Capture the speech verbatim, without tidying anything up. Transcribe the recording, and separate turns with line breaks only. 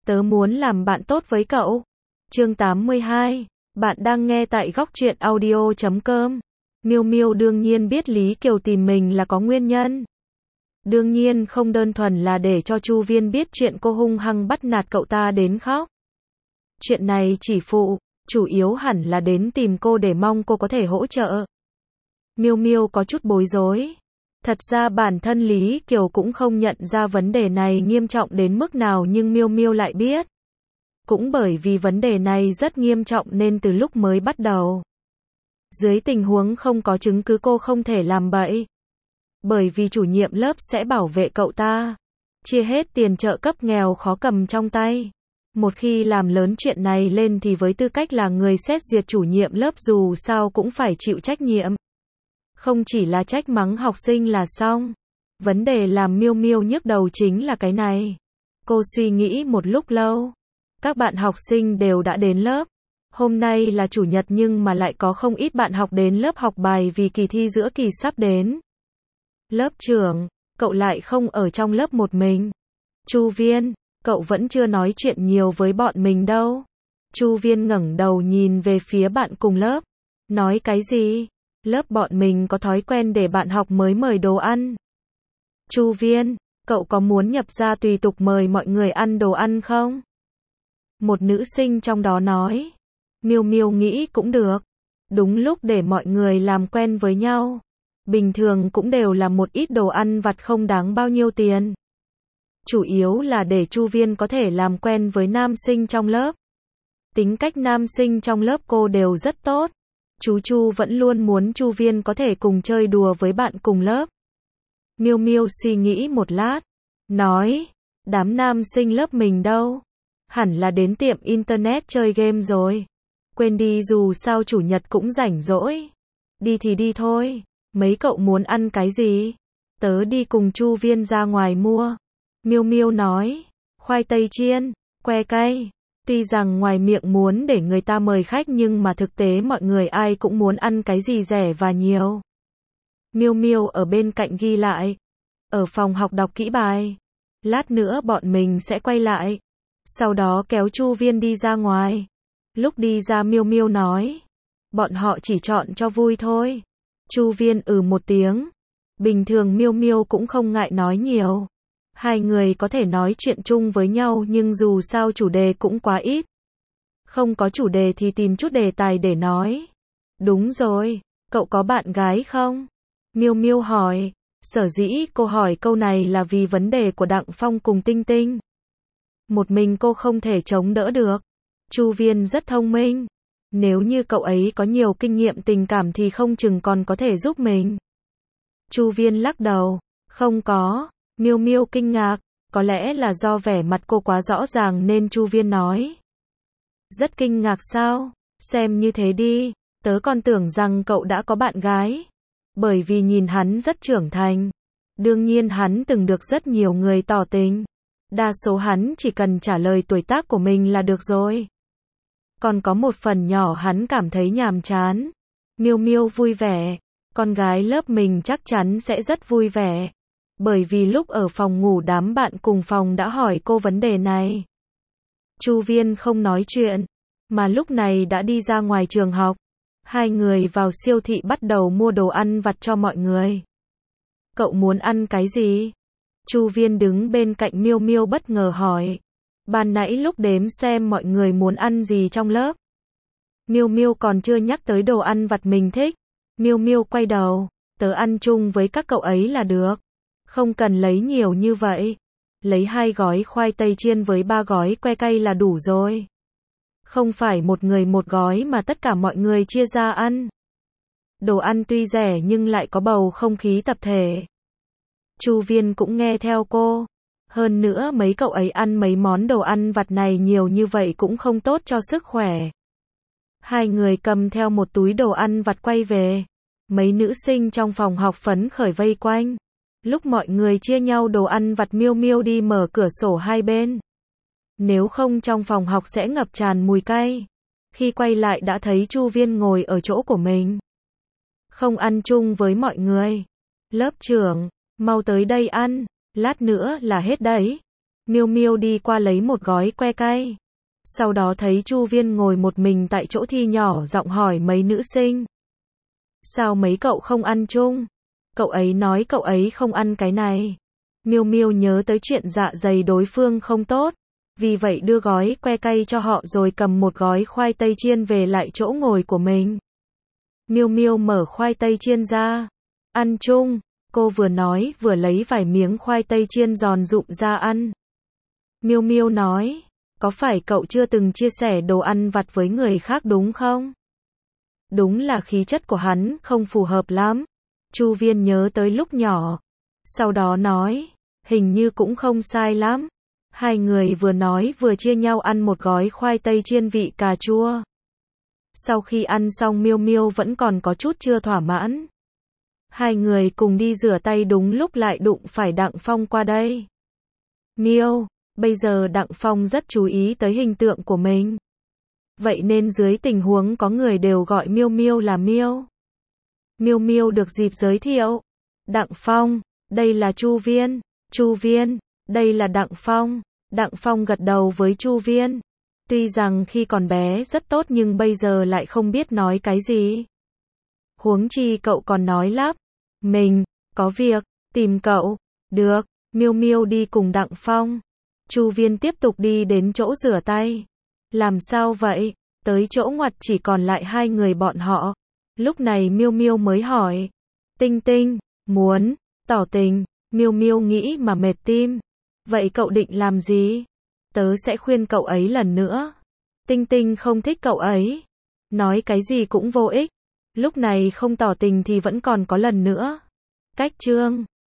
Tớ muốn làm bạn tốt với cậu. Chương tám mươi hai. Bạn đang nghe tại góc truyện audio chấm com. Miêu Miêu đương nhiên biết Lý Kiều tìm mình là có nguyên nhân. Đương nhiên không đơn thuần là để cho Chu Viên biết chuyện cô hung hăng bắt nạt cậu ta đến khóc. Chuyện này chỉ phụ, chủ yếu hẳn là đến tìm cô để mong cô có thể hỗ trợ. Miêu Miêu có chút bối rối. Thật ra bản thân Lý Kiều cũng không nhận ra vấn đề này nghiêm trọng đến mức nào, nhưng Miêu Miêu lại biết. Cũng bởi vì vấn đề này rất nghiêm trọng nên từ lúc mới bắt đầu, dưới tình huống không có chứng cứ, cô không thể làm bậy. Bởi vì chủ nhiệm lớp sẽ bảo vệ cậu ta, chia hết tiền trợ cấp nghèo khó cầm trong tay. Một khi làm lớn chuyện này lên thì với tư cách là người xét duyệt, chủ nhiệm lớp dù sao cũng phải chịu trách nhiệm. Không chỉ là trách mắng học sinh là xong. Vấn đề làm Miêu Miêu nhức đầu chính là cái này. Cô suy nghĩ một lúc lâu. Các bạn học sinh đều đã đến lớp. Hôm nay là chủ nhật nhưng mà lại có không ít bạn học đến lớp học bài vì kỳ thi giữa kỳ sắp đến. Lớp trưởng, cậu lại không ở trong lớp một mình. Chu Viên, cậu vẫn chưa nói chuyện nhiều với bọn mình đâu. Chu Viên ngẩng đầu nhìn về phía bạn cùng lớp. Nói cái gì? Lớp bọn mình có thói quen để bạn học mới mời đồ ăn. Chu Viên, cậu có muốn nhập ra tùy tục mời mọi người ăn đồ ăn không? Một nữ sinh trong đó nói. Miêu Miêu nghĩ cũng được. Đúng lúc để mọi người làm quen với nhau. Bình thường cũng đều là một ít đồ ăn vặt không đáng bao nhiêu tiền. Chủ yếu là để Chu Viên có thể làm quen với nam sinh trong lớp. Tính cách nam sinh trong lớp cô đều rất tốt. Chú Chu vẫn luôn muốn Chu Viên có thể cùng chơi đùa với bạn cùng lớp. Miêu Miêu suy nghĩ một lát, nói, đám nam sinh lớp mình đâu? Hẳn là đến tiệm internet chơi game rồi. Quên đi, dù sao chủ nhật cũng rảnh rỗi. Đi thì đi thôi. Mấy cậu muốn ăn cái gì? Tớ đi cùng Chu Viên ra ngoài mua. Miêu Miêu nói, khoai tây chiên, que cay. Tuy rằng ngoài miệng muốn để người ta mời khách nhưng mà thực tế mọi người ai cũng muốn ăn cái gì rẻ và nhiều. Miêu Miêu ở bên cạnh ghi lại. Ở phòng học đọc kỹ bài. Lát nữa bọn mình sẽ quay lại. Sau đó kéo Chu Viên đi ra ngoài. Lúc đi ra Miêu Miêu nói. Bọn họ chỉ chọn cho vui thôi. Chu Viên ừ một tiếng. Bình thường Miêu Miêu cũng không ngại nói nhiều. Hai người có thể nói chuyện chung với nhau nhưng dù sao chủ đề cũng quá ít. Không có chủ đề thì tìm chút đề tài để nói. Đúng rồi, cậu có bạn gái không? Miêu Miêu hỏi. Sở dĩ cô hỏi câu này là vì vấn đề của Đặng Phong cùng Tinh Tinh. Một mình cô không thể chống đỡ được. Chu Viên rất thông minh. Nếu như cậu ấy có nhiều kinh nghiệm tình cảm thì không chừng còn có thể giúp mình. Chu Viên lắc đầu. Không có. Miêu Miêu kinh ngạc. Có lẽ là do vẻ mặt cô quá rõ ràng nên Chu Viên nói. Rất kinh ngạc sao? Xem như thế đi. Tớ còn tưởng rằng cậu đã có bạn gái. Bởi vì nhìn hắn rất trưởng thành. Đương nhiên hắn từng được rất nhiều người tỏ tình. Đa số hắn chỉ cần trả lời tuổi tác của mình là được rồi. Còn có một phần nhỏ hắn cảm thấy nhàm chán. Miêu Miêu vui vẻ. Con gái lớp mình chắc chắn sẽ rất vui vẻ. Bởi vì lúc ở phòng ngủ đám bạn cùng phòng đã hỏi cô vấn đề này. Chu Viên không nói chuyện. Mà lúc này đã đi ra ngoài trường học. Hai người vào siêu thị bắt đầu mua đồ ăn vặt cho mọi người. Cậu muốn ăn cái gì? Chu Viên đứng bên cạnh Miêu Miêu bất ngờ hỏi. Ban nãy lúc đếm xem mọi người muốn ăn gì trong lớp. Miêu Miêu còn chưa nhắc tới đồ ăn vặt mình thích. Miêu Miêu quay đầu. Tớ ăn chung với các cậu ấy là được. Không cần lấy nhiều như vậy. Lấy hai gói khoai tây chiên với ba gói que cay là đủ rồi. Không phải một người một gói mà tất cả mọi người chia ra ăn. Đồ ăn tuy rẻ nhưng lại có bầu không khí tập thể. Chu Viên cũng nghe theo cô. Hơn nữa mấy cậu ấy ăn mấy món đồ ăn vặt này nhiều như vậy cũng không tốt cho sức khỏe. Hai người cầm theo một túi đồ ăn vặt quay về. Mấy nữ sinh trong phòng học phấn khởi vây quanh. Lúc mọi người chia nhau đồ ăn vặt, Miêu Miêu đi mở cửa sổ hai bên. Nếu không trong phòng học sẽ ngập tràn mùi cay. Khi quay lại đã thấy Chu Viên ngồi ở chỗ của mình. Không ăn chung với mọi người. Lớp trưởng, mau tới đây ăn, lát nữa là hết đấy. Miêu Miêu đi qua lấy một gói que cay. Sau đó thấy Chu Viên ngồi một mình tại chỗ thì nhỏ giọng hỏi mấy nữ sinh. Sao mấy cậu không ăn chung? Cậu ấy nói cậu ấy không ăn cái này. Miêu Miêu nhớ tới chuyện dạ dày đối phương không tốt, vì vậy đưa gói que cay cho họ rồi cầm một gói khoai tây chiên về lại chỗ ngồi của mình. Miêu Miêu mở khoai tây chiên ra. Ăn chung, cô vừa nói vừa lấy vài miếng khoai tây chiên giòn rụm ra ăn. Miêu Miêu nói, có phải cậu chưa từng chia sẻ đồ ăn vặt với người khác đúng không? Đúng là khí chất của hắn không phù hợp lắm. Chu Viên nhớ tới lúc nhỏ. Sau đó nói, hình như cũng không sai lắm. Hai người vừa nói vừa chia nhau ăn một gói khoai tây chiên vị cà chua. Sau khi ăn xong Miêu Miêu vẫn còn có chút chưa thỏa mãn. Hai người cùng đi rửa tay đúng lúc lại đụng phải Đặng Phong qua đây. Miêu, bây giờ Đặng Phong rất chú ý tới hình tượng của mình. Vậy nên dưới tình huống có người đều gọi Miêu Miêu là Miêu. Miêu Miêu được dịp giới thiệu. Đặng Phong, đây là Chu Viên. Chu Viên, đây là Đặng Phong. Đặng Phong gật đầu với Chu Viên. Tuy rằng khi còn bé rất tốt nhưng bây giờ lại không biết nói cái gì. Huống chi cậu còn nói lắp. Mình, có việc, tìm cậu. Được, Miêu Miêu đi cùng Đặng Phong. Chu Viên tiếp tục đi đến chỗ rửa tay. Làm sao vậy? Tới chỗ ngoặt chỉ còn lại hai người bọn họ. Lúc này Miêu Miêu mới hỏi. Tinh Tinh, muốn, tỏ tình. Miêu Miêu nghĩ mà mệt tim. Vậy cậu định làm gì? Tớ sẽ khuyên cậu ấy lần nữa. Tinh Tinh không thích cậu ấy. Nói cái gì cũng vô ích. Lúc này không tỏ tình thì vẫn còn có lần nữa. Cách chương